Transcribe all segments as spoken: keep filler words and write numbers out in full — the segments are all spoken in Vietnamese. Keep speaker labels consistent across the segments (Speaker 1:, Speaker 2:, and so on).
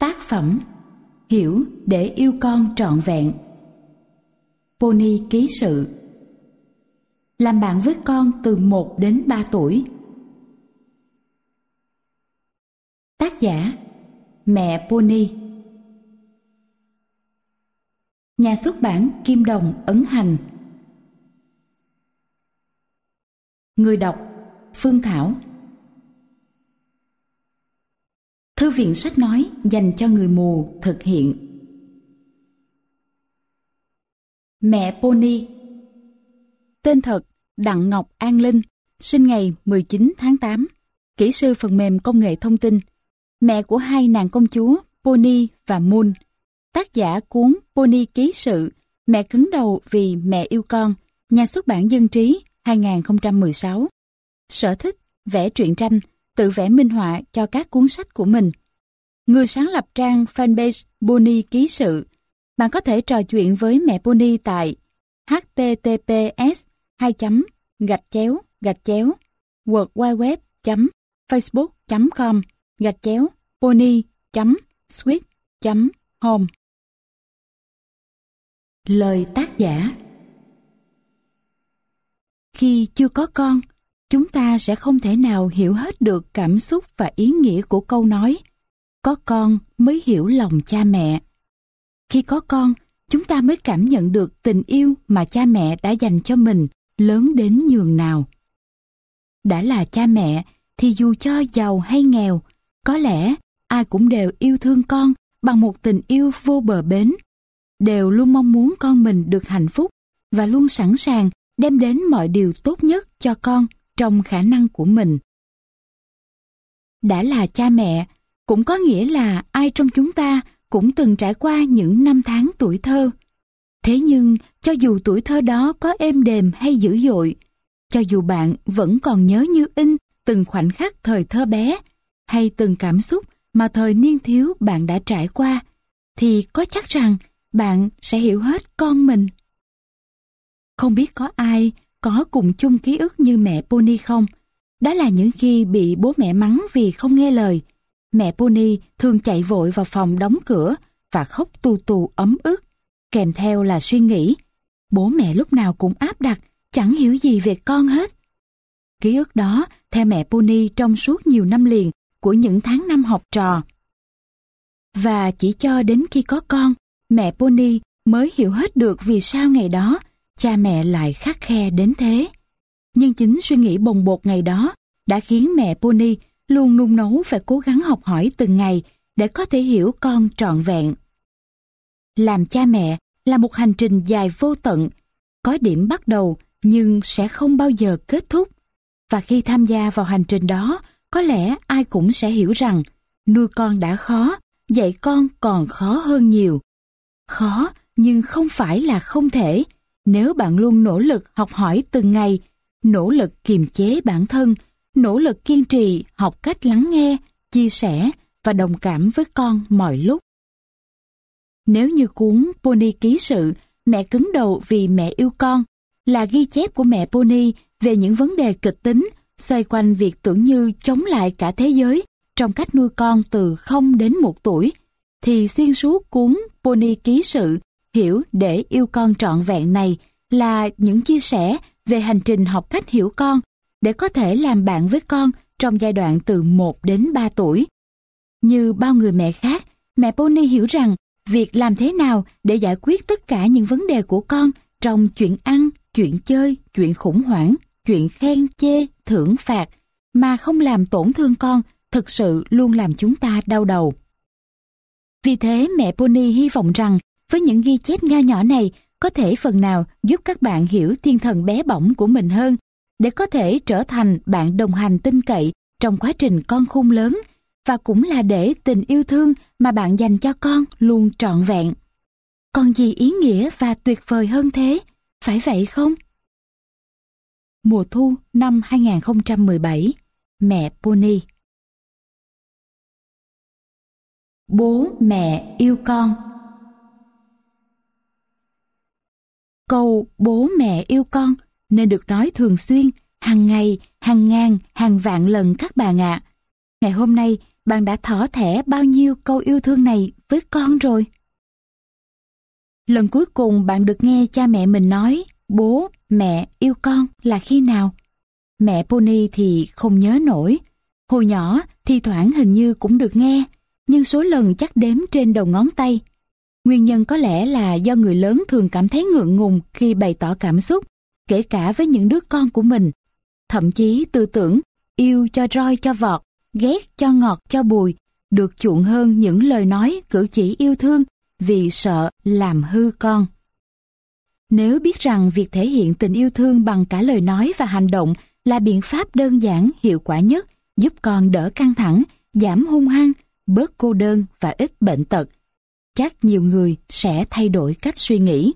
Speaker 1: Tác phẩm Hiểu để yêu con trọn vẹn. Pony ký sự. Làm bạn với con từ một đến ba tuổi. Tác giả Mẹ Pony. Nhà xuất bản Kim Đồng ấn hành. Người đọc Phương Thảo. Thư viện sách nói dành cho người mù thực hiện. Mẹ Pony. Tên thật Đặng Ngọc An Linh, sinh ngày mười chín tháng tám, kỹ sư phần mềm công nghệ thông tin, mẹ của hai nàng công chúa Pony và Moon. Tác giả cuốn Pony ký sự, mẹ cứng đầu vì mẹ yêu con, nhà xuất bản Dân Trí hai không một sáu. Sở thích vẽ truyện tranh, tự vẽ minh họa cho các cuốn sách của mình. Người sáng lập trang fanpage Pony ký sự. Bạn có thể trò chuyện với mẹ Pony tại https hai chấm gạch chéo gạch chéo world wide web chấm facebook chấm com gạch chéo pony chấm sweet chấm home. Lời tác giả. Khi chưa có con, chúng ta sẽ không thể nào hiểu hết được cảm xúc và ý nghĩa của câu nói có con mới hiểu lòng cha mẹ. Khi có con, chúng ta mới cảm nhận được tình yêu mà cha mẹ đã dành cho mình lớn đến nhường nào. Đã là cha mẹ thì dù cho giàu hay nghèo, có lẽ ai cũng đều yêu thương con bằng một tình yêu vô bờ bến, đều luôn mong muốn con mình được hạnh phúc và luôn sẵn sàng đem đến mọi điều tốt nhất cho con trong khả năng của mình. Đã là cha mẹ cũng có nghĩa là ai trong chúng ta cũng từng trải qua những năm tháng tuổi thơ. Thế nhưng, cho dù tuổi thơ đó có êm đềm hay dữ dội, cho dù bạn vẫn còn nhớ như in từng khoảnh khắc thời thơ bé, hay từng cảm xúc mà thời niên thiếu bạn đã trải qua, thì có chắc rằng bạn sẽ hiểu hết con mình. Không biết có ai có cùng chung ký ức như mẹ Pony không? Đó là những khi bị bố mẹ mắng vì không nghe lời, mẹ Pony thường chạy vội vào phòng đóng cửa và khóc tù tù ấm ức, kèm theo là suy nghĩ, bố mẹ lúc nào cũng áp đặt, chẳng hiểu gì về con hết. Ký ức đó theo mẹ Pony trong suốt nhiều năm liền của những tháng năm học trò. Và chỉ cho đến khi có con, mẹ Pony mới hiểu hết được vì sao ngày đó cha mẹ lại khắt khe đến thế. Nhưng chính suy nghĩ bồng bột ngày đó đã khiến mẹ Pony luôn nung nấu phải cố gắng học hỏi từng ngày để có thể hiểu con trọn vẹn. Làm cha mẹ là một hành trình dài vô tận, có điểm bắt đầu nhưng sẽ không bao giờ kết thúc. Và khi tham gia vào hành trình đó, có lẽ ai cũng sẽ hiểu rằng nuôi con đã khó, dạy con còn khó hơn nhiều. Khó nhưng không phải là không thể, nếu bạn luôn nỗ lực học hỏi từng ngày, nỗ lực kiềm chế bản thân, nỗ lực kiên trì học cách lắng nghe, chia sẻ và đồng cảm với con mọi lúc. Nếu như cuốn Pony ký sự, mẹ cứng đầu vì mẹ yêu con, là ghi chép của mẹ Pony về những vấn đề kịch tính xoay quanh việc tưởng như chống lại cả thế giới trong cách nuôi con từ không đến một tuổi, thì xuyên suốt cuốn Pony ký sự Hiểu để yêu con trọn vẹn này là những chia sẻ về hành trình học cách hiểu con để có thể làm bạn với con trong giai đoạn từ một đến ba tuổi. Như bao người mẹ khác, mẹ Pony hiểu rằng việc làm thế nào để giải quyết tất cả những vấn đề của con trong chuyện ăn, chuyện chơi, chuyện khủng hoảng, chuyện khen chê, thưởng phạt mà không làm tổn thương con thực sự luôn làm chúng ta đau đầu. Vì thế mẹ Pony hy vọng rằng với những ghi chép nho nhỏ này có thể phần nào giúp các bạn hiểu thiên thần bé bỏng của mình hơn, để có thể trở thành bạn đồng hành tin cậy trong quá trình con khôn lớn, và cũng là để tình yêu thương mà bạn dành cho con luôn trọn vẹn. Còn gì ý nghĩa và tuyệt vời hơn thế, phải vậy không? Mùa thu năm hai không một bảy, mẹ Pony. Bố mẹ yêu con. Câu bố mẹ yêu con nên được nói thường xuyên, hàng ngày, hàng ngàn, hàng vạn lần các bạn ạ. Ngày hôm nay, bạn đã thỏ thẻ bao nhiêu câu yêu thương này với con rồi? Lần cuối cùng bạn được nghe cha mẹ mình nói bố, mẹ yêu con là khi nào? Mẹ Pony thì không nhớ nổi. Hồi nhỏ thi thoảng hình như cũng được nghe, nhưng số lần chắc đếm trên đầu ngón tay. Nguyên nhân có lẽ là do người lớn thường cảm thấy ngượng ngùng khi bày tỏ cảm xúc, kể cả với những đứa con của mình. Thậm chí tư tưởng yêu cho roi cho vọt, ghét cho ngọt cho bùi được chuộng hơn những lời nói cử chỉ yêu thương vì sợ làm hư con. Nếu biết rằng việc thể hiện tình yêu thương bằng cả lời nói và hành động là biện pháp đơn giản, hiệu quả nhất giúp con đỡ căng thẳng, giảm hung hăng, bớt cô đơn và ít bệnh tật, chắc nhiều người sẽ thay đổi cách suy nghĩ.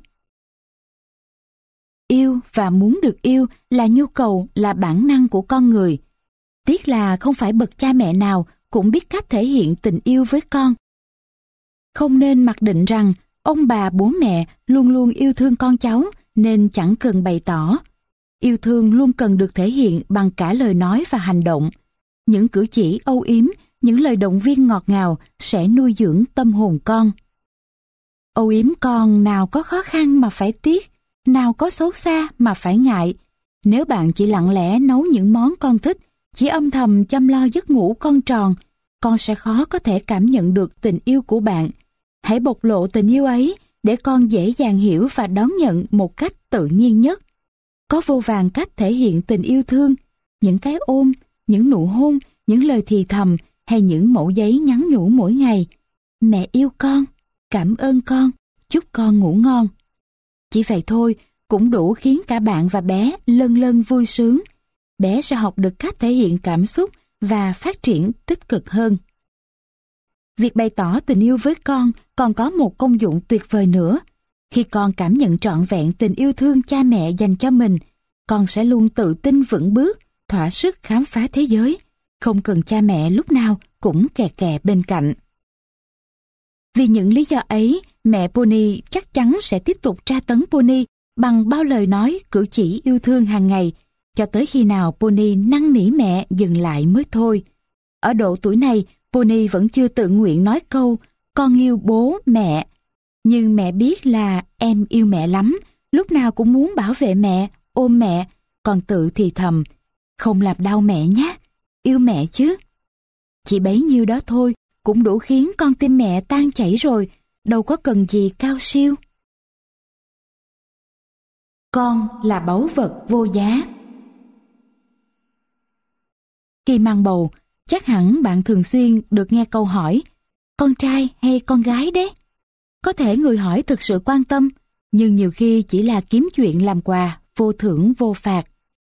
Speaker 1: Yêu và muốn được yêu là nhu cầu, là bản năng của con người. Tiếc là không phải bậc cha mẹ nào cũng biết cách thể hiện tình yêu với con. Không nên mặc định rằng ông bà bố mẹ luôn luôn yêu thương con cháu nên chẳng cần bày tỏ. Yêu thương luôn cần được thể hiện bằng cả lời nói và hành động. Những cử chỉ âu yếm, những lời động viên ngọt ngào sẽ nuôi dưỡng tâm hồn con. Âu yếm con nào có khó khăn mà phải tiếc, nào có xấu xa mà phải ngại. Nếu bạn chỉ lặng lẽ nấu những món con thích, chỉ âm thầm chăm lo giấc ngủ con tròn, con sẽ khó có thể cảm nhận được tình yêu của bạn. Hãy bộc lộ tình yêu ấy để con dễ dàng hiểu và đón nhận một cách tự nhiên nhất. Có vô vàn cách thể hiện tình yêu thương, những cái ôm, những nụ hôn, những lời thì thầm hay những mẩu giấy nhắn nhủ mỗi ngày. Mẹ yêu con, cảm ơn con, chúc con ngủ ngon. Chỉ vậy thôi cũng đủ khiến cả bạn và bé lân lân vui sướng. Bé sẽ học được cách thể hiện cảm xúc và phát triển tích cực hơn. Việc bày tỏ tình yêu với con còn có một công dụng tuyệt vời nữa. Khi con cảm nhận trọn vẹn tình yêu thương cha mẹ dành cho mình, con sẽ luôn tự tin vững bước, thỏa sức khám phá thế giới, không cần cha mẹ lúc nào cũng kè kè bên cạnh. Vì những lý do ấy, mẹ Pony chắc chắn sẽ tiếp tục tra tấn Pony bằng bao lời nói, cử chỉ yêu thương hàng ngày, cho tới khi nào Pony năn nỉ mẹ dừng lại mới thôi. Ở độ tuổi này, Pony vẫn chưa tự nguyện nói câu con yêu bố, mẹ. Nhưng mẹ biết là em yêu mẹ lắm, lúc nào cũng muốn bảo vệ mẹ, ôm mẹ, còn tự thì thầm, không làm đau mẹ nhé, yêu mẹ chứ. Chỉ bấy nhiêu đó thôi, cũng đủ khiến con tim mẹ tan chảy rồi, đâu có cần gì cao siêu. Con là báu vật vô giá. Khi mang bầu, chắc hẳn bạn thường xuyên được nghe câu hỏi, con trai hay con gái đấy? Có thể người hỏi thực sự quan tâm, nhưng nhiều khi chỉ là kiếm chuyện làm quà, vô thưởng vô phạt.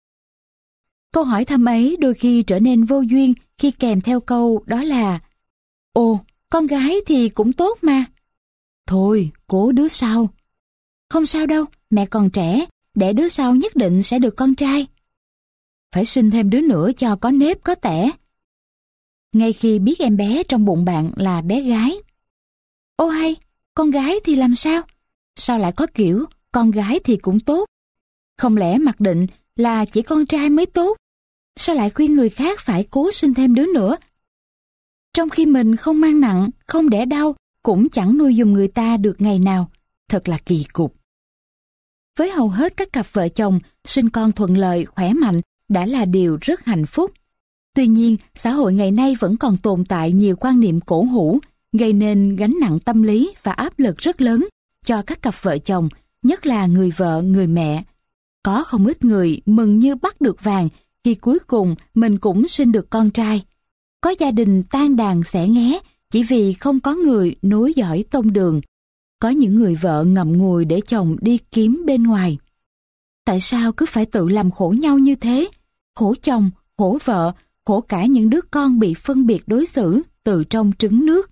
Speaker 1: Câu hỏi thăm ấy đôi khi trở nên vô duyên khi kèm theo câu đó là ồ, con gái thì cũng tốt mà. Thôi, cố đứa sau. Không sao đâu, mẹ còn trẻ, đẻ đứa sau nhất định sẽ được con trai. Phải sinh thêm đứa nữa cho có nếp có tẻ. Ngay khi biết em bé trong bụng bạn là bé gái. Ô hay, con gái thì làm sao? Sao lại có kiểu con gái thì cũng tốt? Không lẽ mặc định là chỉ con trai mới tốt? Sao lại khuyên người khác phải cố sinh thêm đứa nữa? Trong khi mình không mang nặng, không đẻ đau, cũng chẳng nuôi giùm người ta được ngày nào. Thật là kỳ cục. Với hầu hết các cặp vợ chồng, sinh con thuận lợi, khỏe mạnh đã là điều rất hạnh phúc. Tuy nhiên, xã hội ngày nay vẫn còn tồn tại nhiều quan niệm cổ hủ, gây nên gánh nặng tâm lý và áp lực rất lớn cho các cặp vợ chồng, nhất là người vợ, người mẹ. Có không ít người mừng như bắt được vàng khi cuối cùng mình cũng sinh được con trai. Có gia đình tan đàn xẻ nghé chỉ vì không có người nối dõi tông đường. Có những người vợ ngậm ngùi để chồng đi kiếm bên ngoài. Tại sao cứ phải tự làm khổ nhau như thế? Khổ chồng, khổ vợ, khổ cả những đứa con bị phân biệt đối xử từ trong trứng nước.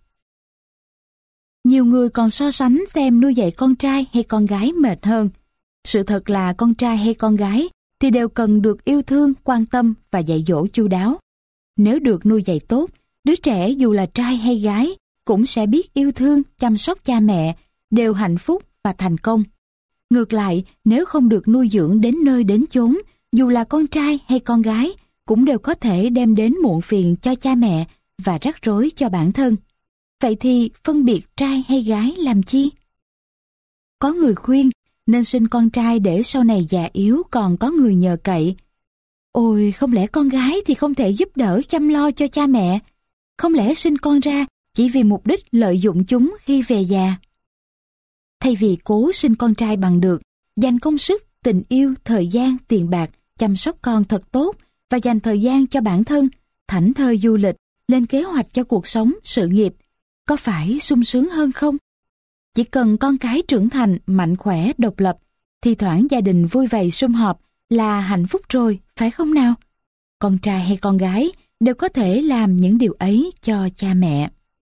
Speaker 1: Nhiều người còn so sánh xem nuôi dạy con trai hay con gái mệt hơn. Sự thật là con trai hay con gái thì đều cần được yêu thương, quan tâm và dạy dỗ chu đáo. Nếu được nuôi dạy tốt, đứa trẻ dù là trai hay gái cũng sẽ biết yêu thương, chăm sóc cha mẹ, đều hạnh phúc và thành công. Ngược lại, nếu không được nuôi dưỡng đến nơi đến chốn, dù là con trai hay con gái, cũng đều có thể đem đến muộn phiền cho cha mẹ và rắc rối cho bản thân. Vậy thì phân biệt trai hay gái làm chi? Có người khuyên nên sinh con trai để sau này già yếu còn có người nhờ cậy. Ôi, không lẽ con gái thì không thể giúp đỡ chăm lo cho cha mẹ? Không lẽ sinh con ra chỉ vì mục đích lợi dụng chúng khi về già? Thay vì cố sinh con trai bằng được, dành công sức, tình yêu, thời gian, tiền bạc, chăm sóc con thật tốt và dành thời gian cho bản thân, thảnh thơi du lịch, lên kế hoạch cho cuộc sống, sự nghiệp, có phải sung sướng hơn không? Chỉ cần con cái trưởng thành, mạnh khỏe, độc lập, thi thoảng gia đình vui vầy sum họp là hạnh phúc rồi, phải không nào? Con trai hay con gái đều có thể làm những điều ấy cho cha mẹ.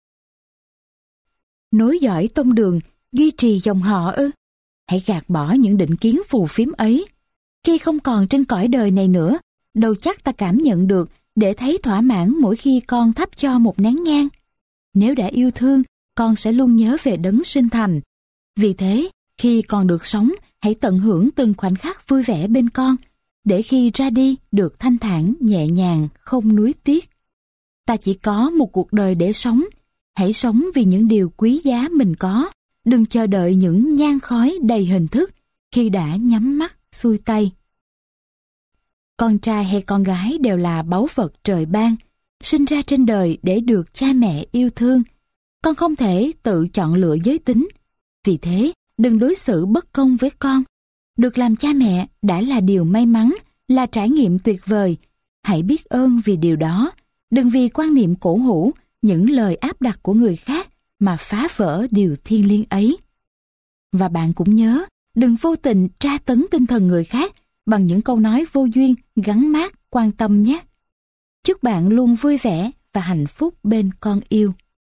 Speaker 1: Nối dõi tông đường, duy trì dòng họ ư? Hãy gạt bỏ những định kiến phù phiếm ấy. Khi không còn trên cõi đời này nữa, đâu chắc ta cảm nhận được để thấy thỏa mãn mỗi khi con thắp cho một nén nhang. Nếu đã yêu thương, con sẽ luôn nhớ về đấng sinh thành. Vì thế, khi còn được sống, hãy tận hưởng từng khoảnh khắc vui vẻ bên con, để khi ra đi được thanh thản, nhẹ nhàng, không nuối tiếc. Ta chỉ có một cuộc đời để sống, hãy sống vì những điều quý giá mình có, đừng chờ đợi những nhang khói đầy hình thức khi đã nhắm mắt xuôi tay. Con trai hay con gái đều là báu vật trời ban, sinh ra trên đời để được cha mẹ yêu thương. Con không thể tự chọn lựa giới tính, vì thế đừng đối xử bất công với con. Được làm cha mẹ đã là điều may mắn, là trải nghiệm tuyệt vời. Hãy biết ơn vì điều đó, đừng vì quan niệm cổ hủ, những lời áp đặt của người khác mà phá vỡ điều thiêng liêng ấy. Và bạn cũng nhớ, đừng vô tình tra tấn tinh thần người khác bằng những câu nói vô duyên, gắn mác, quan tâm nhé. Chúc bạn luôn vui vẻ và hạnh phúc bên con yêu.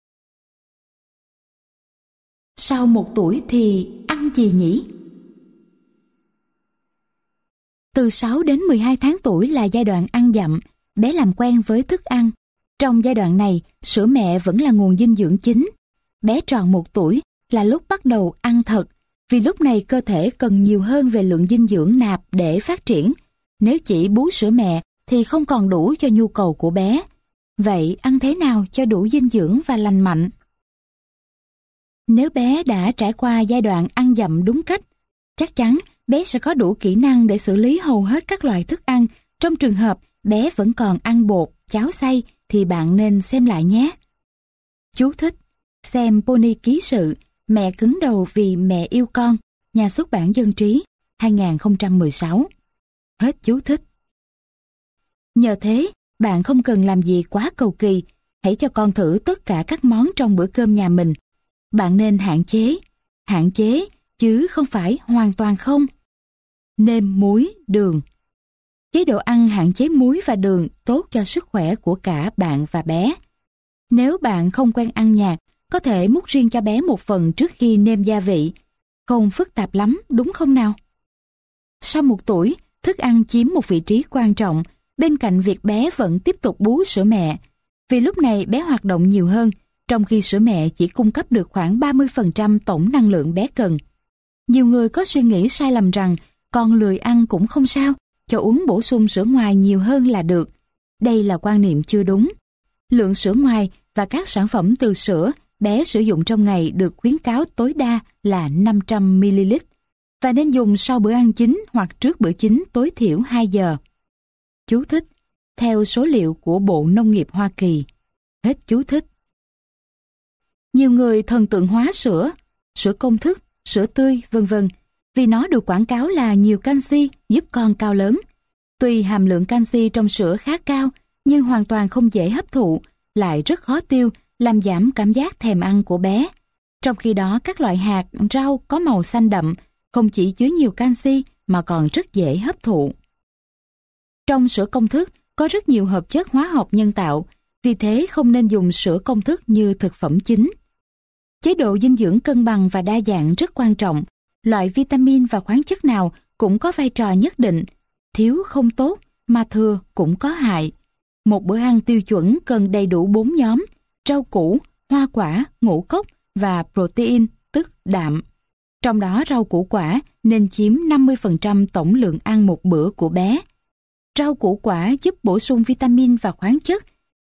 Speaker 1: Sau một tuổi thì ăn gì nhỉ? Từ sáu đến mười hai tháng tuổi là giai đoạn ăn dặm, bé làm quen với thức ăn. Trong giai đoạn này, sữa mẹ vẫn là nguồn dinh dưỡng chính. Bé tròn một tuổi là lúc bắt đầu ăn thật, vì lúc này cơ thể cần nhiều hơn về lượng dinh dưỡng nạp để phát triển. Nếu chỉ bú sữa mẹ thì không còn đủ cho nhu cầu của bé. Vậy ăn thế nào cho đủ dinh dưỡng và lành mạnh? Nếu bé đã trải qua giai đoạn ăn dặm đúng cách, chắc chắn bé sẽ có đủ kỹ năng để xử lý hầu hết các loại thức ăn. Trong trường hợp bé vẫn còn ăn bột, cháo xay thì bạn nên xem lại nhé. Chú thích: xem Pony ký sự Mẹ cứng đầu vì mẹ yêu con, nhà xuất bản Dân trí, hai nghìn không trăm mười sáu. Hết chú thích. Nhờ thế, bạn không cần làm gì quá cầu kỳ. Hãy cho con thử tất cả các món trong bữa cơm nhà mình. Bạn nên hạn chế, hạn chế, chứ không phải hoàn toàn không. Nêm, muối, đường. Chế độ ăn hạn chế muối và đường tốt cho sức khỏe của cả bạn và bé. Nếu bạn không quen ăn nhạt, có thể múc riêng cho bé một phần trước khi nêm gia vị. Không phức tạp lắm, đúng không nào? Sau một tuổi, thức ăn chiếm một vị trí quan trọng bên cạnh việc bé vẫn tiếp tục bú sữa mẹ. Vì lúc này bé hoạt động nhiều hơn, trong khi sữa mẹ chỉ cung cấp được khoảng ba mươi phần trăm tổng năng lượng bé cần. Nhiều người có suy nghĩ sai lầm rằng con lười ăn cũng không sao, cho uống bổ sung sữa ngoài nhiều hơn là được. Đây là quan niệm chưa đúng. Lượng sữa ngoài và các sản phẩm từ sữa bé sử dụng trong ngày được khuyến cáo tối đa là năm trăm mi li lít và nên dùng sau bữa ăn chính hoặc trước bữa chính tối thiểu hai giờ. Chú thích: theo số liệu của Bộ Nông nghiệp Hoa Kỳ. Hết chú thích. Nhiều người thần tượng hóa sữa, sữa công thức, sữa tươi, vân vân vì nó được quảng cáo là nhiều canxi, giúp con cao lớn. Tuy hàm lượng canxi trong sữa khá cao, nhưng hoàn toàn không dễ hấp thụ, lại rất khó tiêu, làm giảm cảm giác thèm ăn của bé. Trong khi đó, các loại hạt, rau có màu xanh đậm không chỉ chứa nhiều canxi mà còn rất dễ hấp thụ. Trong sữa công thức có rất nhiều hợp chất hóa học nhân tạo, vì thế không nên dùng sữa công thức như thực phẩm chính. Chế độ dinh dưỡng cân bằng và đa dạng rất quan trọng. Loại vitamin và khoáng chất nào cũng có vai trò nhất định. Thiếu không tốt, mà thừa cũng có hại. Một bữa ăn tiêu chuẩn cần đầy đủ bốn nhóm: rau củ, hoa quả, ngũ cốc và protein, tức đạm. Trong đó rau củ quả nên chiếm năm mươi phần trăm tổng lượng ăn một bữa của bé. Rau củ quả giúp bổ sung vitamin và khoáng chất,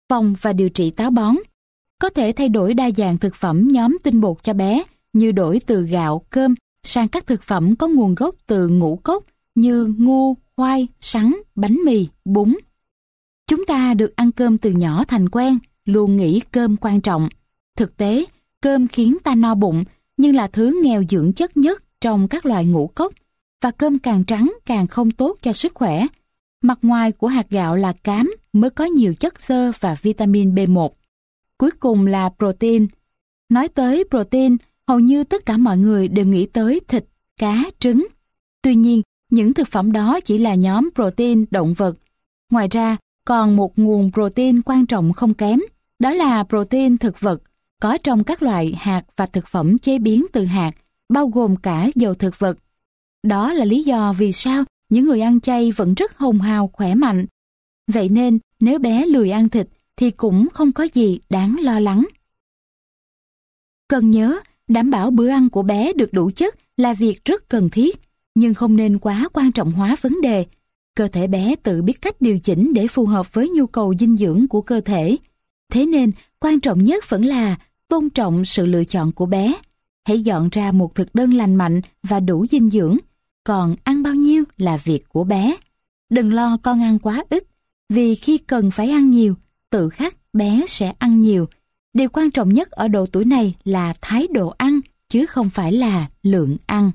Speaker 1: phòng và điều trị táo bón. Có thể thay đổi đa dạng thực phẩm nhóm tinh bột cho bé, như đổi từ gạo, cơm sang các thực phẩm có nguồn gốc từ ngũ cốc như ngô, khoai, sắn, bánh mì, bún. Chúng ta được ăn cơm từ nhỏ thành quen, luôn nghĩ cơm quan trọng. Thực tế, cơm khiến ta no bụng, nhưng là thứ nghèo dưỡng chất nhất trong các loại ngũ cốc, và cơm càng trắng càng không tốt cho sức khỏe. Mặt ngoài của hạt gạo là cám mới có nhiều chất xơ và vitamin B một. Cuối cùng là protein. Nói tới protein, hầu như tất cả mọi người đều nghĩ tới thịt, cá, trứng. Tuy nhiên, những thực phẩm đó chỉ là nhóm protein động vật. Ngoài ra, còn một nguồn protein quan trọng không kém, đó là protein thực vật, có trong các loại hạt và thực phẩm chế biến từ hạt, bao gồm cả dầu thực vật. Đó là lý do vì sao những người ăn chay vẫn rất hồng hào khỏe mạnh. Vậy nên, nếu bé lười ăn thịt thì cũng không có gì đáng lo lắng. Cần nhớ, đảm bảo bữa ăn của bé được đủ chất là việc rất cần thiết, nhưng không nên quá quan trọng hóa vấn đề. Cơ thể bé tự biết cách điều chỉnh để phù hợp với nhu cầu dinh dưỡng của cơ thể. Thế nên, quan trọng nhất vẫn là tôn trọng sự lựa chọn của bé. Hãy dọn ra một thực đơn lành mạnh và đủ dinh dưỡng, còn ăn bao nhiêu là việc của bé. Đừng lo con ăn quá ít, vì khi cần phải ăn nhiều, tự khắc bé sẽ ăn nhiều. Điều quan trọng nhất ở độ tuổi này là thái độ ăn, chứ không phải là lượng ăn.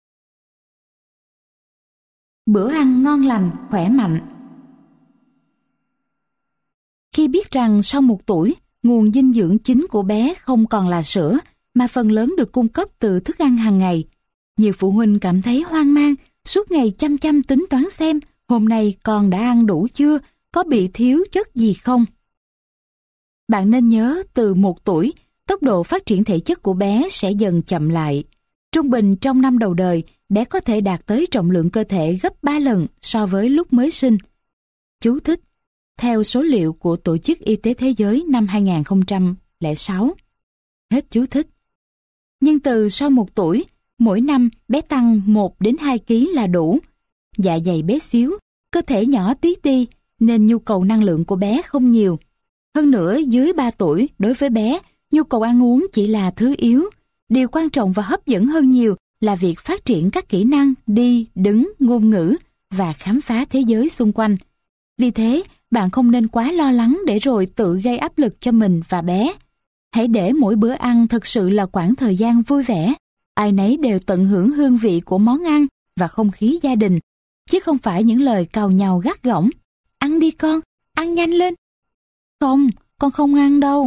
Speaker 1: Bữa ăn ngon lành, khỏe mạnh. Khi biết rằng sau một tuổi, nguồn dinh dưỡng chính của bé không còn là sữa, mà phần lớn được cung cấp từ thức ăn hàng ngày, nhiều phụ huynh cảm thấy hoang mang, suốt ngày chăm chăm tính toán xem hôm nay con đã ăn đủ chưa, có bị thiếu chất gì không. Bạn nên nhớ, từ một tuổi, tốc độ phát triển thể chất của bé sẽ dần chậm lại. Trung bình trong năm đầu đời, bé có thể đạt tới trọng lượng cơ thể gấp ba lần so với lúc mới sinh. Chú thích: theo số liệu của Tổ chức Y tế Thế giới năm hai nghìn không trăm lẻ sáu. Hết chú thích. Nhưng từ sau một tuổi, mỗi năm bé tăng một đến hai ki lô gam là đủ. Dạ dày bé xíu, cơ thể nhỏ tí ti, nên nhu cầu năng lượng của bé không nhiều. Hơn nữa, dưới ba tuổi, đối với bé, nhu cầu ăn uống chỉ là thứ yếu. Điều quan trọng và hấp dẫn hơn nhiều là việc phát triển các kỹ năng đi, đứng, ngôn ngữ và khám phá thế giới xung quanh. Vì thế, bạn không nên quá lo lắng để rồi tự gây áp lực cho mình và bé. Hãy để mỗi bữa ăn thực sự là quãng thời gian vui vẻ. Ai nấy đều tận hưởng hương vị của món ăn và không khí gia đình, chứ không phải những lời càu nhàu gắt gỏng. Ăn đi con, ăn nhanh lên. Không, con không ăn đâu.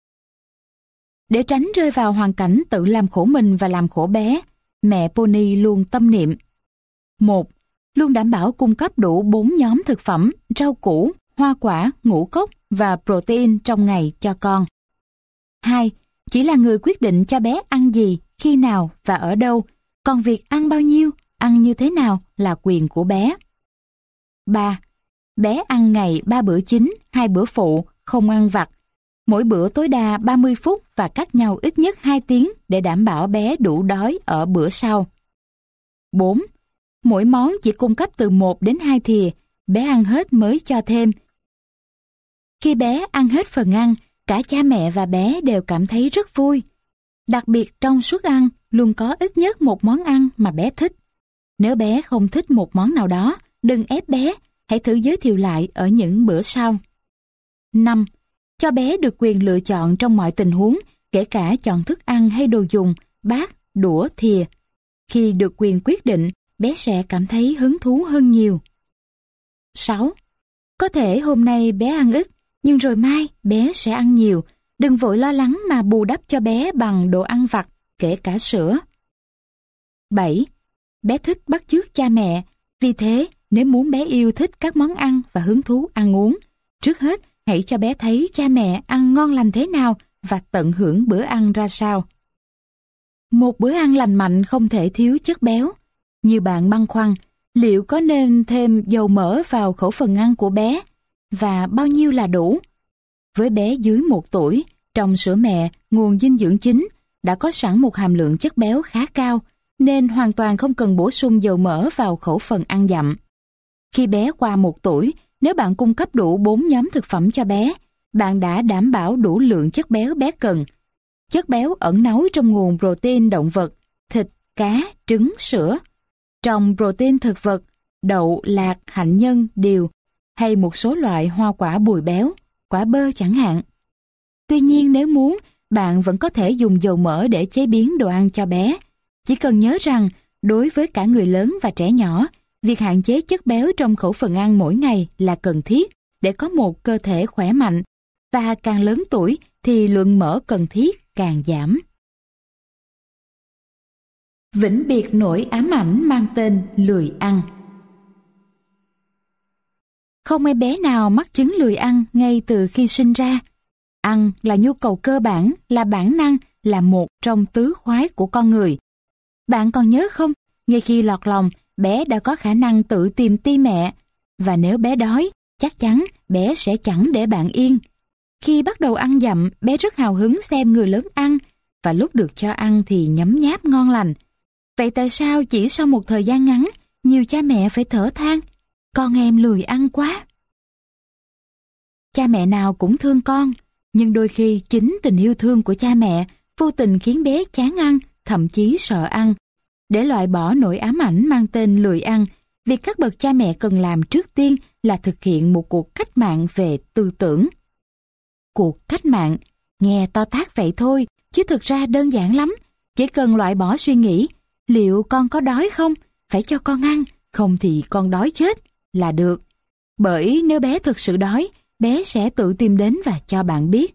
Speaker 1: Để tránh rơi vào hoàn cảnh tự làm khổ mình và làm khổ bé, mẹ Pony luôn tâm niệm. một. Luôn đảm bảo cung cấp đủ bốn nhóm thực phẩm, rau củ, hoa quả, ngũ cốc và protein trong ngày cho con. hai. Chỉ là người quyết định cho bé ăn gì, khi nào và ở đâu, còn việc ăn bao nhiêu, ăn như thế nào là quyền của bé. ba. Bé ăn ngày ba bữa chính, hai bữa phụ, không ăn vặt. Mỗi bữa tối đa ba mươi phút và cách nhau ít nhất hai tiếng để đảm bảo bé đủ đói ở bữa sau. bốn. Mỗi món chỉ cung cấp từ một đến hai thìa, bé ăn hết mới cho thêm. Khi bé ăn hết phần ăn, cả cha mẹ và bé đều cảm thấy rất vui. Đặc biệt trong suất ăn, luôn có ít nhất một món ăn mà bé thích. Nếu bé không thích một món nào đó, đừng ép bé, hãy thử giới thiệu lại ở những bữa sau. năm. Cho bé được quyền lựa chọn trong mọi tình huống, kể cả chọn thức ăn hay đồ dùng, bát, đũa, thìa. Khi được quyền quyết định, bé sẽ cảm thấy hứng thú hơn nhiều. sáu. Có thể hôm nay bé ăn ít, nhưng rồi mai bé sẽ ăn nhiều. Đừng vội lo lắng mà bù đắp cho bé bằng đồ ăn vặt, kể cả sữa. bảy. Bé thích bắt chước cha mẹ. Vì thế, nếu muốn bé yêu thích các món ăn và hứng thú ăn uống, trước hết hãy cho bé thấy cha mẹ ăn ngon lành thế nào và tận hưởng bữa ăn ra sao. Một bữa ăn lành mạnh không thể thiếu chất béo. Như bạn băn khoăn, liệu có nên thêm dầu mỡ vào khẩu phần ăn của bé và bao nhiêu là đủ? Với bé dưới một tuổi, trong sữa mẹ, nguồn dinh dưỡng chính đã có sẵn một hàm lượng chất béo khá cao, nên hoàn toàn không cần bổ sung dầu mỡ vào khẩu phần ăn dặm. Khi bé qua một tuổi, nếu bạn cung cấp đủ bốn nhóm thực phẩm cho bé, bạn đã đảm bảo đủ lượng chất béo bé cần. Chất béo ẩn náu trong nguồn protein động vật, thịt, cá, trứng, sữa. Trong protein thực vật, đậu, lạc, hạnh nhân, điều, hay một số loại hoa quả bùi béo, quả bơ chẳng hạn. Tuy nhiên nếu muốn, bạn vẫn có thể dùng dầu mỡ để chế biến đồ ăn cho bé. Chỉ cần nhớ rằng, đối với cả người lớn và trẻ nhỏ, việc hạn chế chất béo trong khẩu phần ăn mỗi ngày là cần thiết để có một cơ thể khỏe mạnh, và càng lớn tuổi thì lượng mỡ cần thiết càng giảm. Vĩnh biệt nỗi ám ảnh mang tên lười ăn. Không em bé nào mắc chứng lười ăn ngay từ khi sinh ra. Ăn là nhu cầu cơ bản, là bản năng, là một trong tứ khoái của con người. Bạn còn nhớ không, ngay khi lọt lòng, bé đã có khả năng tự tìm ti mẹ. Và nếu bé đói, chắc chắn bé sẽ chẳng để bạn yên. Khi bắt đầu ăn dặm, bé rất hào hứng xem người lớn ăn, và lúc được cho ăn thì nhấm nháp ngon lành. Vậy tại sao chỉ sau một thời gian ngắn, nhiều cha mẹ phải thở than, con em lười ăn quá? Cha mẹ nào cũng thương con, nhưng đôi khi chính tình yêu thương của cha mẹ vô tình khiến bé chán ăn, thậm chí sợ ăn. Để loại bỏ nỗi ám ảnh mang tên lười ăn, việc các bậc cha mẹ cần làm trước tiên là thực hiện một cuộc cách mạng về tư tưởng. Cuộc cách mạng, nghe to tát vậy thôi, chứ thực ra đơn giản lắm. Chỉ cần loại bỏ suy nghĩ, liệu con có đói không? Phải cho con ăn, không thì con đói chết, là được. Bởi nếu bé thực sự đói, bé sẽ tự tìm đến và cho bạn biết.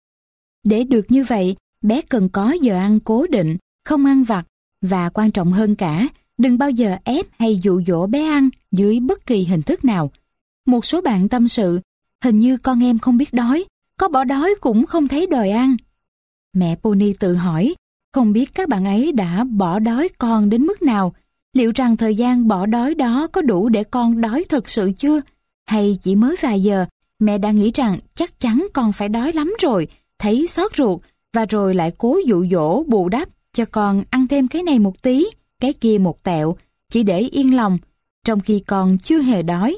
Speaker 1: Để được như vậy, bé cần có giờ ăn cố định, không ăn vặt, và quan trọng hơn cả, đừng bao giờ ép hay dụ dỗ bé ăn dưới bất kỳ hình thức nào. Một số bạn tâm sự, hình như con em không biết đói, có bỏ đói cũng không thấy đòi ăn. Mẹ Pony tự hỏi, không biết các bạn ấy đã bỏ đói con đến mức nào? Liệu rằng thời gian bỏ đói đó có đủ để con đói thật sự chưa? Hay chỉ mới vài giờ, mẹ đã nghĩ rằng chắc chắn con phải đói lắm rồi, thấy xót ruột, và rồi lại cố dụ dỗ bù đắp cho con ăn thêm cái này một tí, cái kia một tẹo, chỉ để yên lòng, trong khi con chưa hề đói.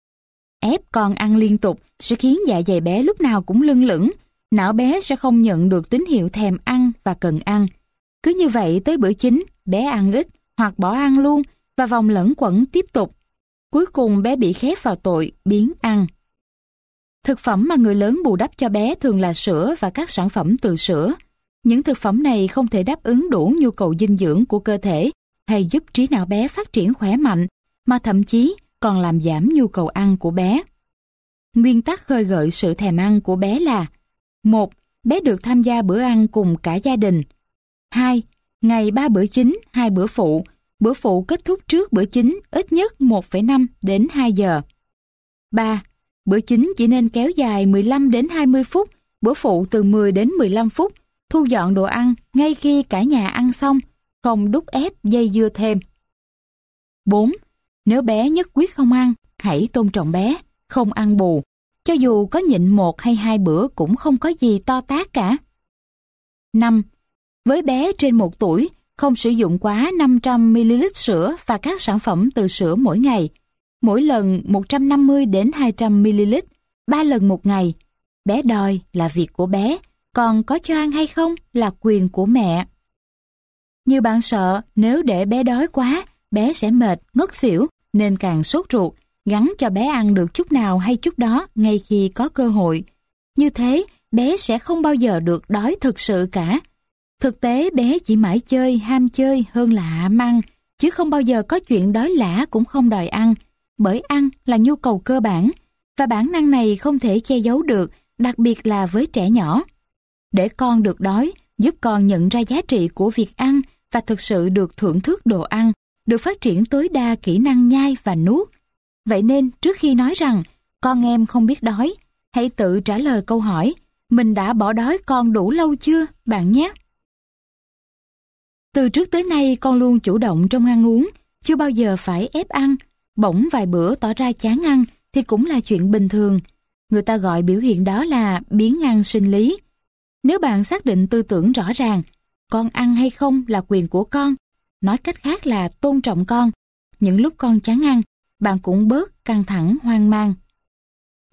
Speaker 1: Ép con ăn liên tục sẽ khiến dạ dày bé lúc nào cũng lưng lửng, não bé sẽ không nhận được tín hiệu thèm ăn và cần ăn. Cứ như vậy tới bữa chính, bé ăn ít hoặc bỏ ăn luôn, và vòng lẫn quẩn tiếp tục. Cuối cùng bé bị khép vào tội biếng ăn. Thực phẩm mà người lớn bù đắp cho bé thường là sữa và các sản phẩm từ sữa. Những thực phẩm này không thể đáp ứng đủ nhu cầu dinh dưỡng của cơ thể hay giúp trí não bé phát triển khỏe mạnh, mà thậm chí còn làm giảm nhu cầu ăn của bé. Nguyên tắc khơi gợi sự thèm ăn của bé là: một. Bé được tham gia bữa ăn cùng cả gia đình. hai. Ngày ba bữa chính, hai bữa phụ. Bữa phụ kết thúc trước bữa chính ít nhất một phẩy năm đến hai giờ. ba. Bữa chính chỉ nên kéo dài mười lăm đến hai mươi phút, bữa phụ từ mười đến mười lăm phút. Thu dọn đồ ăn ngay khi cả nhà ăn xong, không đút ép dây dưa thêm. bốn. Nếu bé nhất quyết không ăn, hãy tôn trọng bé, không ăn bù. Cho dù có nhịn một hay hai bữa cũng không có gì to tát cả. năm. Với bé trên một tuổi, không sử dụng quá năm trăm mi li lít sữa và các sản phẩm từ sữa mỗi ngày. Mỗi lần một trăm năm mươi đến hai trăm mi li lít, ba lần một ngày. Bé đòi là việc của bé, còn có cho ăn hay không là quyền của mẹ. Như bạn sợ nếu để bé đói quá, bé sẽ mệt, ngất xỉu, nên càng sốt ruột, gắn cho bé ăn được chút nào hay chút đó ngay khi có cơ hội. Như thế, bé sẽ không bao giờ được đói thực sự cả. Thực tế bé chỉ mãi chơi, ham chơi hơn là ham ăn, chứ không bao giờ có chuyện đói lả cũng không đòi ăn. Bởi ăn là nhu cầu cơ bản, và bản năng này không thể che giấu được, đặc biệt là với trẻ nhỏ. Để con được đói, giúp con nhận ra giá trị của việc ăn và thực sự được thưởng thức đồ ăn, được phát triển tối đa kỹ năng nhai và nuốt. Vậy nên trước khi nói rằng con em không biết đói, hãy tự trả lời câu hỏi: mình đã bỏ đói con đủ lâu chưa, bạn nhé? Từ trước tới nay con luôn chủ động trong ăn uống, chưa bao giờ phải ép ăn. Bỗng vài bữa tỏ ra chán ăn thì cũng là chuyện bình thường. Người ta gọi biểu hiện đó là biếng ăn sinh lý. Nếu bạn xác định tư tưởng rõ ràng, con ăn hay không là quyền của con, nói cách khác là tôn trọng con. Những lúc con chán ăn, bạn cũng bớt căng thẳng hoang mang.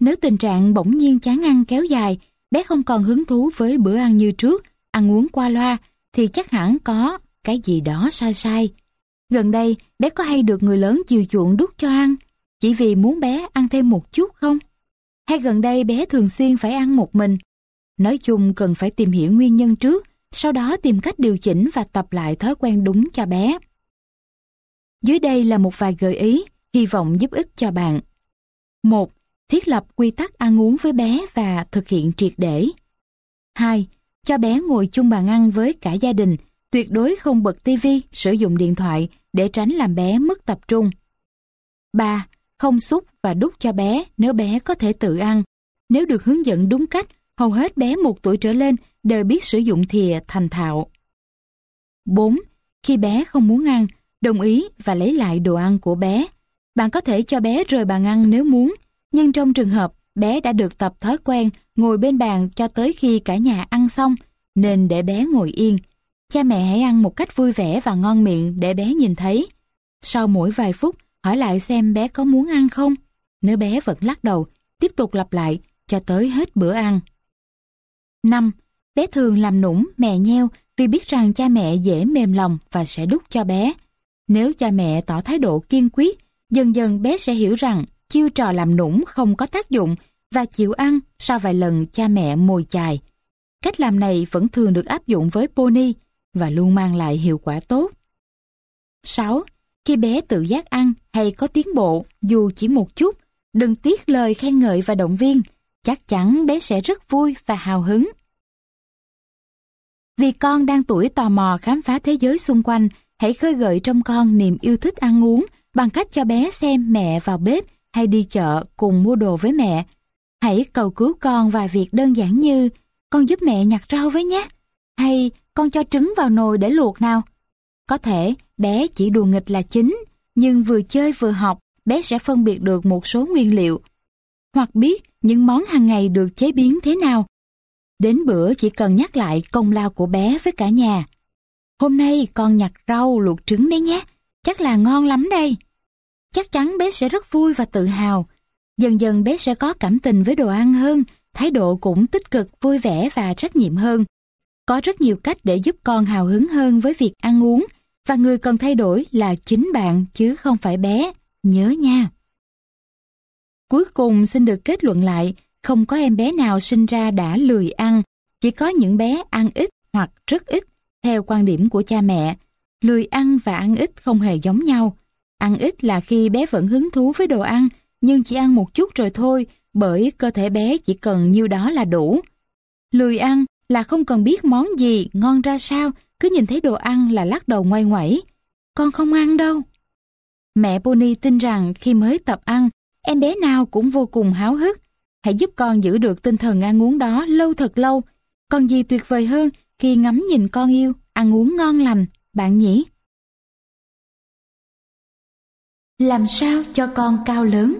Speaker 1: Nếu tình trạng bỗng nhiên chán ăn kéo dài, bé không còn hứng thú với bữa ăn như trước, ăn uống qua loa, thì chắc hẳn có cái gì đó sai sai. Gần đây, bé có hay được người lớn chiều chuộng đút cho ăn, chỉ vì muốn bé ăn thêm một chút không? Hay gần đây bé thường xuyên phải ăn một mình? Nói chung cần phải tìm hiểu nguyên nhân trước, sau đó tìm cách điều chỉnh và tập lại thói quen đúng cho bé. Dưới đây là một vài gợi ý, hy vọng giúp ích cho bạn. một. Thiết lập quy tắc ăn uống với bé và thực hiện triệt để. hai. Cho bé ngồi chung bàn ăn với cả gia đình, tuyệt đối không bật tivi, sử dụng điện thoại để tránh làm bé mất tập trung. ba. Không xúc và đút cho bé nếu bé có thể tự ăn. Nếu được hướng dẫn đúng cách, hầu hết bé một tuổi trở lên đều biết sử dụng thìa thành thạo. bốn. Khi bé không muốn ăn, đồng ý và lấy lại đồ ăn của bé. Bạn có thể cho bé rời bàn ăn nếu muốn, nhưng trong trường hợp bé đã được tập thói quen ngồi bên bàn cho tới khi cả nhà ăn xong, nên để bé ngồi yên. Cha mẹ hãy ăn một cách vui vẻ và ngon miệng để bé nhìn thấy. Sau mỗi vài phút, hỏi lại xem bé có muốn ăn không. Nếu bé vẫn lắc đầu, tiếp tục lặp lại cho tới hết bữa ăn. năm. Bé thường làm nũng, mè nheo vì biết rằng cha mẹ dễ mềm lòng và sẽ đút cho bé. Nếu cha mẹ tỏ thái độ kiên quyết, dần dần bé sẽ hiểu rằng chiêu trò làm nũng không có tác dụng và chịu ăn sau vài lần cha mẹ mồi chài. Cách làm này vẫn thường được áp dụng với Pony và luôn mang lại hiệu quả tốt. sáu. Khi bé tự giác ăn hay có tiến bộ dù chỉ một chút, đừng tiếc lời khen ngợi và động viên. Chắc chắn bé sẽ rất vui và hào hứng. Vì con đang tuổi tò mò khám phá thế giới xung quanh, hãy khơi gợi trong con niềm yêu thích ăn uống bằng cách cho bé xem mẹ vào bếp hay đi chợ cùng mua đồ với mẹ. Hãy cầu cứu con vài việc đơn giản như: con giúp mẹ nhặt rau với nhé, hay con cho trứng vào nồi để luộc nào. Có thể bé chỉ đùa nghịch là chính, nhưng vừa chơi vừa học, bé sẽ phân biệt được một số nguyên liệu, hoặc biết những món hàng ngày được chế biến thế nào. Đến bữa chỉ cần nhắc lại công lao của bé với cả nhà. Hôm nay con nhặt rau luộc trứng đấy nhé, chắc là ngon lắm đây. Chắc chắn bé sẽ rất vui và tự hào. Dần dần bé sẽ có cảm tình với đồ ăn hơn, thái độ cũng tích cực, vui vẻ và trách nhiệm hơn. Có rất nhiều cách để giúp con hào hứng hơn với việc ăn uống, và người cần thay đổi là chính bạn chứ không phải bé. Nhớ nha. Cuối cùng xin được kết luận lại, không có em bé nào sinh ra đã lười ăn, chỉ có những bé ăn ít hoặc rất ít, theo quan điểm của cha mẹ. Lười ăn và ăn ít không hề giống nhau. Ăn ít là khi bé vẫn hứng thú với đồ ăn, nhưng chỉ ăn một chút rồi thôi, bởi cơ thể bé chỉ cần nhiêu đó là đủ. Lười ăn là không cần biết món gì, ngon ra sao, cứ nhìn thấy đồ ăn là lắc đầu ngoay ngoẩy. Con không ăn đâu. Mẹ Pony tin rằng khi mới tập ăn, em bé nào cũng vô cùng háo hức. Hãy giúp con giữ được tinh thần ăn uống đó lâu thật lâu. Còn gì tuyệt vời hơn khi ngắm nhìn con yêu, ăn uống ngon lành, bạn nhỉ? Làm sao cho con cao lớn?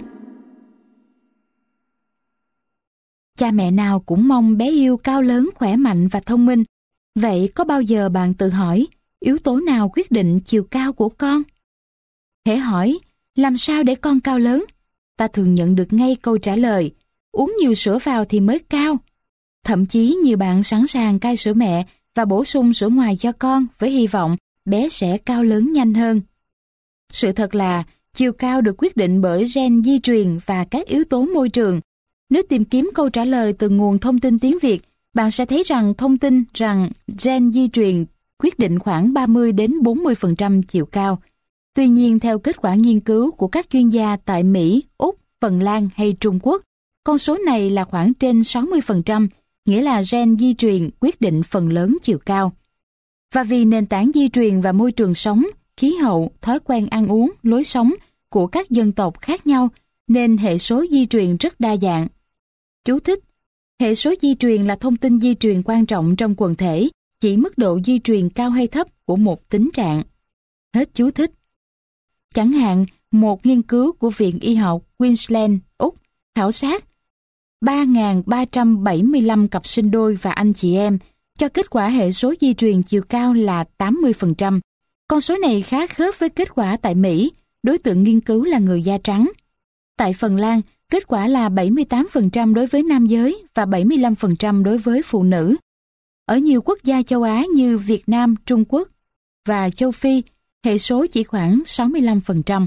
Speaker 1: Cha mẹ nào cũng mong bé yêu cao lớn, khỏe mạnh và thông minh. Vậy có bao giờ bạn tự hỏi yếu tố nào quyết định chiều cao của con? Hễ hỏi làm sao để con cao lớn, ta thường nhận được ngay câu trả lời: uống nhiều sữa vào thì mới cao. Thậm chí nhiều bạn sẵn sàng cai sữa mẹ và bổ sung sữa ngoài cho con với hy vọng bé sẽ cao lớn nhanh hơn. Sự thật là chiều cao được quyết định bởi gen di truyền và các yếu tố môi trường. Nếu tìm kiếm câu trả lời từ nguồn thông tin tiếng Việt, bạn sẽ thấy rằng thông tin rằng gen di truyền quyết định khoảng ba mươi đến bốn mươi phần trăm chiều cao. Tuy nhiên, theo kết quả nghiên cứu của các chuyên gia tại Mỹ, Úc, Phần Lan hay Trung Quốc, con số này là khoảng trên sáu mươi phần trăm, nghĩa là gen di truyền quyết định phần lớn chiều cao. Và vì nền tảng di truyền và môi trường sống, khí hậu, thói quen ăn uống, lối sống của các dân tộc khác nhau, nên hệ số di truyền rất đa dạng. Chú thích: hệ số di truyền là thông tin di truyền quan trọng trong quần thể, chỉ mức độ di truyền cao hay thấp của một tính trạng. Hết chú thích. Chẳng hạn, một nghiên cứu của Viện Y học Queensland, Úc, khảo sát ba nghìn ba trăm bảy mươi lăm cặp sinh đôi và anh chị em, cho kết quả hệ số di truyền chiều cao là tám mươi phần trăm. Con số này khá khớp với kết quả tại Mỹ, đối tượng nghiên cứu là người da trắng. Tại Phần Lan, Kết quả là bảy mươi tám phần trăm đối với nam giới và bảy mươi lăm phần trăm đối với phụ nữ. Ở nhiều quốc gia châu Á như Việt Nam, Trung Quốc và châu Phi, hệ số chỉ khoảng sáu mươi lăm phần trăm.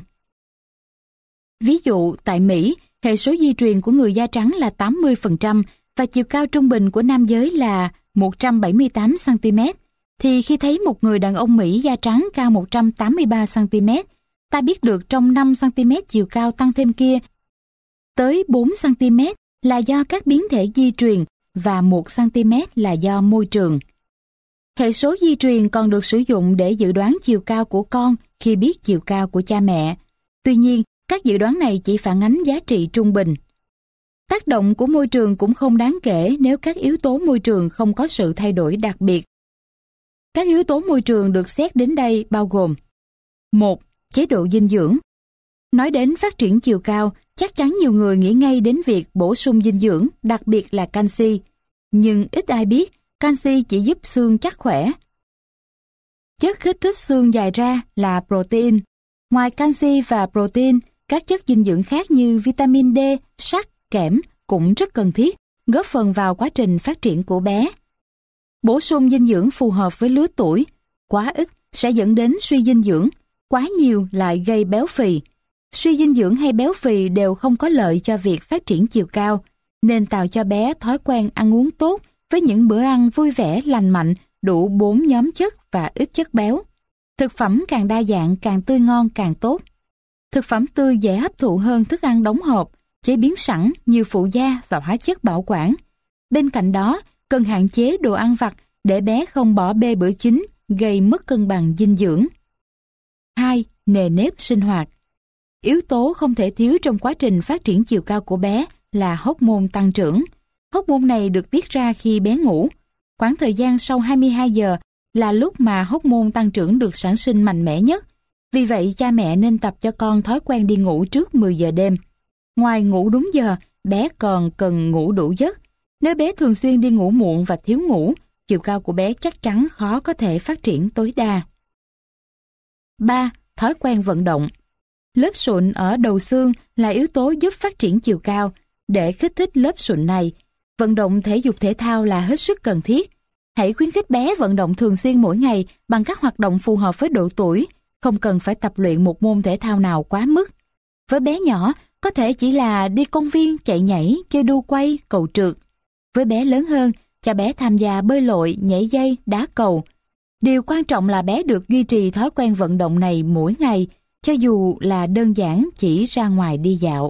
Speaker 1: Ví dụ, tại Mỹ, hệ số di truyền của người da trắng là tám mươi phần trăm và chiều cao trung bình của nam giới là một trăm bảy mươi tám xăng ti mét, thì khi thấy một người đàn ông Mỹ da trắng cao một trăm tám mươi ba xăng ti mét, ta biết được trong năm xăng ti mét chiều cao tăng thêm kia, tới bốn xăng ti mét là do các biến thể di truyền và một xăng ti mét là do môi trường. Hệ số di truyền còn được sử dụng để dự đoán chiều cao của con khi biết chiều cao của cha mẹ. Tuy nhiên, các dự đoán này chỉ phản ánh giá trị trung bình. Tác động của môi trường cũng không đáng kể nếu các yếu tố môi trường không có sự thay đổi đặc biệt. Các yếu tố môi trường được xét đến đây bao gồm: một. Chế độ dinh dưỡng. Nói đến phát triển chiều cao, chắc chắn nhiều người nghĩ ngay đến việc bổ sung dinh dưỡng, đặc biệt là canxi. Nhưng ít ai biết, canxi chỉ giúp xương chắc khỏe. Chất kích thích xương dài ra là protein. Ngoài canxi và protein, các chất dinh dưỡng khác như vitamin D, sắt, kẽm cũng rất cần thiết, góp phần vào quá trình phát triển của bé. Bổ sung dinh dưỡng phù hợp với lứa tuổi. Quá ít sẽ dẫn đến suy dinh dưỡng, quá nhiều lại gây béo phì. Suy dinh dưỡng hay béo phì đều không có lợi cho việc phát triển chiều cao, nên tạo cho bé thói quen ăn uống tốt với những bữa ăn vui vẻ lành mạnh, đủ bốn nhóm chất và ít chất béo. Thực phẩm càng đa dạng càng tươi ngon càng tốt. Thực phẩm tươi dễ hấp thụ hơn thức ăn đóng hộp, chế biến sẵn nhiều phụ gia và hóa chất bảo quản. Bên cạnh đó, cần hạn chế đồ ăn vặt để bé không bỏ bê bữa chính, gây mất cân bằng dinh dưỡng. hai. Nề nếp sinh hoạt. Yếu tố không thể thiếu trong quá trình phát triển chiều cao của bé là hormone tăng trưởng. Hormone này được tiết ra khi bé ngủ. Khoảng thời gian sau hai mươi hai giờ là lúc mà hormone tăng trưởng được sản sinh mạnh mẽ nhất. Vì vậy, cha mẹ nên tập cho con thói quen đi ngủ trước mười giờ đêm. Ngoài ngủ đúng giờ, bé còn cần ngủ đủ giấc. Nếu bé thường xuyên đi ngủ muộn và thiếu ngủ, chiều cao của bé chắc chắn khó có thể phát triển tối đa. ba. Thói quen vận động. Lớp sụn ở đầu xương là yếu tố giúp phát triển chiều cao. Để kích thích lớp sụn này, vận động thể dục thể thao là hết sức cần thiết. Hãy khuyến khích bé vận động thường xuyên mỗi ngày bằng các hoạt động phù hợp với độ tuổi, không cần phải tập luyện một môn thể thao nào quá mức. Với bé nhỏ, có thể chỉ là đi công viên, chạy nhảy, chơi đu quay, cầu trượt. Với bé lớn hơn, cho bé tham gia bơi lội, nhảy dây, đá cầu. Điều quan trọng là bé được duy trì thói quen vận động này mỗi ngày, cho dù là đơn giản chỉ ra ngoài đi dạo.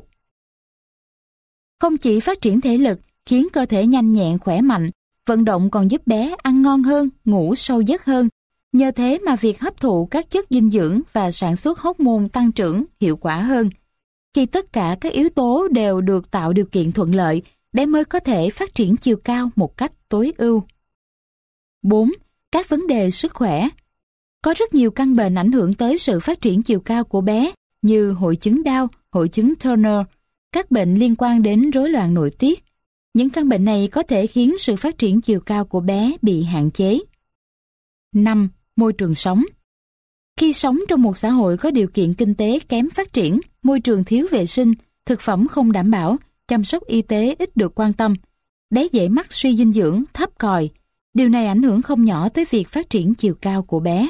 Speaker 1: Không chỉ phát triển thể lực, khiến cơ thể nhanh nhẹn khỏe mạnh, vận động còn giúp bé ăn ngon hơn, ngủ sâu giấc hơn. Nhờ thế mà việc hấp thụ các chất dinh dưỡng và sản xuất hormone tăng trưởng hiệu quả hơn. Khi tất cả các yếu tố đều được tạo điều kiện thuận lợi, bé mới có thể phát triển chiều cao một cách tối ưu. bốn. Các vấn đề sức khỏe. Có rất nhiều căn bệnh ảnh hưởng tới sự phát triển chiều cao của bé như hội chứng đau, hội chứng Turner, các bệnh liên quan đến rối loạn nội tiết. Những căn bệnh này có thể khiến sự phát triển chiều cao của bé bị hạn chế. năm. Môi trường sống. Khi sống trong một xã hội có điều kiện kinh tế kém phát triển, môi trường thiếu vệ sinh, thực phẩm không đảm bảo, chăm sóc y tế ít được quan tâm, bé dễ mắc suy dinh dưỡng, thấp còi. Điều này ảnh hưởng không nhỏ tới việc phát triển chiều cao của bé.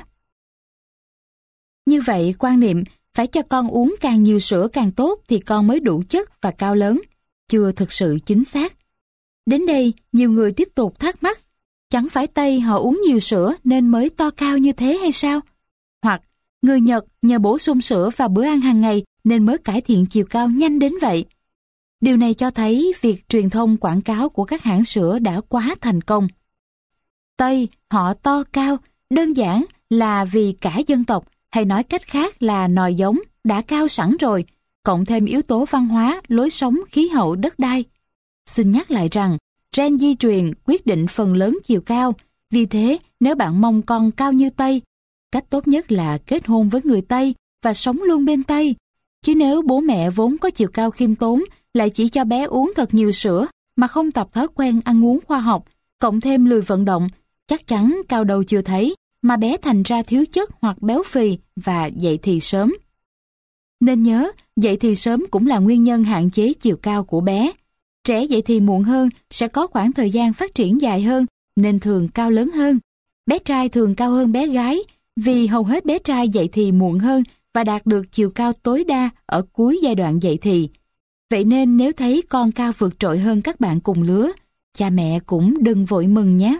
Speaker 1: Như vậy, quan niệm phải cho con uống càng nhiều sữa càng tốt thì con mới đủ chất và cao lớn, chưa thực sự chính xác. Đến đây, nhiều người tiếp tục thắc mắc, chẳng phải Tây họ uống nhiều sữa nên mới to cao như thế hay sao? Hoặc, người Nhật nhờ bổ sung sữa vào bữa ăn hàng ngày nên mới cải thiện chiều cao nhanh đến vậy. Điều này cho thấy việc truyền thông quảng cáo của các hãng sữa đã quá thành công. Tây họ to cao đơn giản là vì cả dân tộc, hay nói cách khác là nòi giống đã cao sẵn rồi, cộng thêm yếu tố văn hóa, lối sống, khí hậu, đất đai. Xin nhắc lại rằng, gen di truyền quyết định phần lớn chiều cao, vì thế nếu bạn mong con cao như Tây, cách tốt nhất là kết hôn với người Tây và sống luôn bên Tây. Chứ nếu bố mẹ vốn có chiều cao khiêm tốn lại chỉ cho bé uống thật nhiều sữa mà không tập thói quen ăn uống khoa học, cộng thêm lười vận động, chắc chắn cao đầu chưa thấy mà bé thành ra thiếu chất hoặc béo phì và dậy thì sớm. Nên nhớ, dậy thì sớm cũng là nguyên nhân hạn chế chiều cao của bé. Trẻ dậy thì muộn hơn sẽ có khoảng thời gian phát triển dài hơn, nên thường cao lớn hơn. Bé trai thường cao hơn bé gái, vì hầu hết bé trai dậy thì muộn hơn và đạt được chiều cao tối đa ở cuối giai đoạn dậy thì. Vậy nên nếu thấy con cao vượt trội hơn các bạn cùng lứa, cha mẹ cũng đừng vội mừng nhé.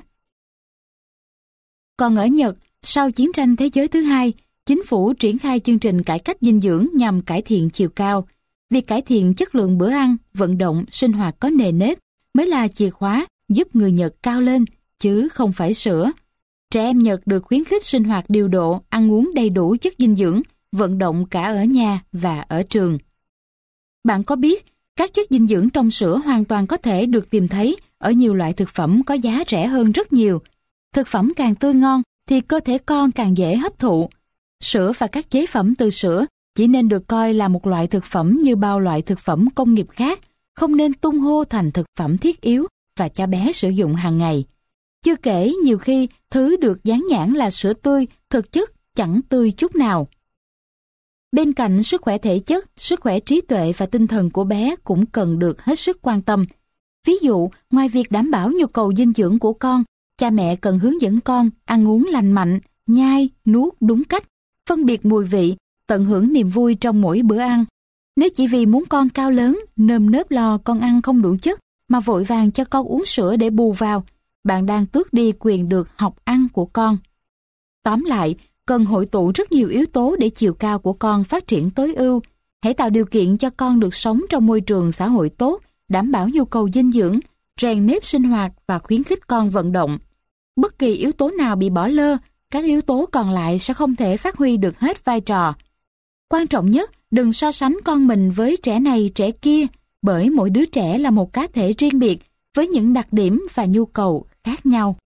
Speaker 1: Còn ở Nhật, sau chiến tranh thế giới thứ hai, chính phủ triển khai chương trình cải cách dinh dưỡng nhằm cải thiện chiều cao. Việc cải thiện chất lượng bữa ăn, vận động, sinh hoạt có nề nếp mới là chìa khóa giúp người Nhật cao lên, chứ không phải sữa. Trẻ em Nhật được khuyến khích sinh hoạt điều độ, ăn uống đầy đủ chất dinh dưỡng, vận động cả ở nhà và ở trường. Bạn có biết, các chất dinh dưỡng trong sữa hoàn toàn có thể được tìm thấy ở nhiều loại thực phẩm có giá rẻ hơn rất nhiều. Thực phẩm càng tươi ngon thì cơ thể con càng dễ hấp thụ. Sữa và các chế phẩm từ sữa chỉ nên được coi là một loại thực phẩm như bao loại thực phẩm công nghiệp khác, không nên tung hô thành thực phẩm thiết yếu và cho bé sử dụng hàng ngày. Chưa kể nhiều khi thứ được dán nhãn là sữa tươi, thực chất chẳng tươi chút nào. Bên cạnh sức khỏe thể chất, sức khỏe trí tuệ và tinh thần của bé cũng cần được hết sức quan tâm. Ví dụ, ngoài việc đảm bảo nhu cầu dinh dưỡng của con, cha mẹ cần hướng dẫn con ăn uống lành mạnh, nhai, nuốt đúng cách, phân biệt mùi vị, tận hưởng niềm vui trong mỗi bữa ăn. Nếu chỉ vì muốn con cao lớn, nơm nớp lo con ăn không đủ chất, mà vội vàng cho con uống sữa để bù vào, bạn đang tước đi quyền được học ăn của con. Tóm lại, cần hội tụ rất nhiều yếu tố để chiều cao của con phát triển tối ưu. Hãy tạo điều kiện cho con được sống trong môi trường xã hội tốt, đảm bảo nhu cầu dinh dưỡng, rèn nếp sinh hoạt và khuyến khích con vận động. Bất kỳ yếu tố nào bị bỏ lơ, các yếu tố còn lại sẽ không thể phát huy được hết vai trò. Quan trọng nhất, đừng so sánh con mình với trẻ này trẻ kia, bởi mỗi đứa trẻ là một cá thể riêng biệt với những đặc điểm và nhu cầu khác nhau.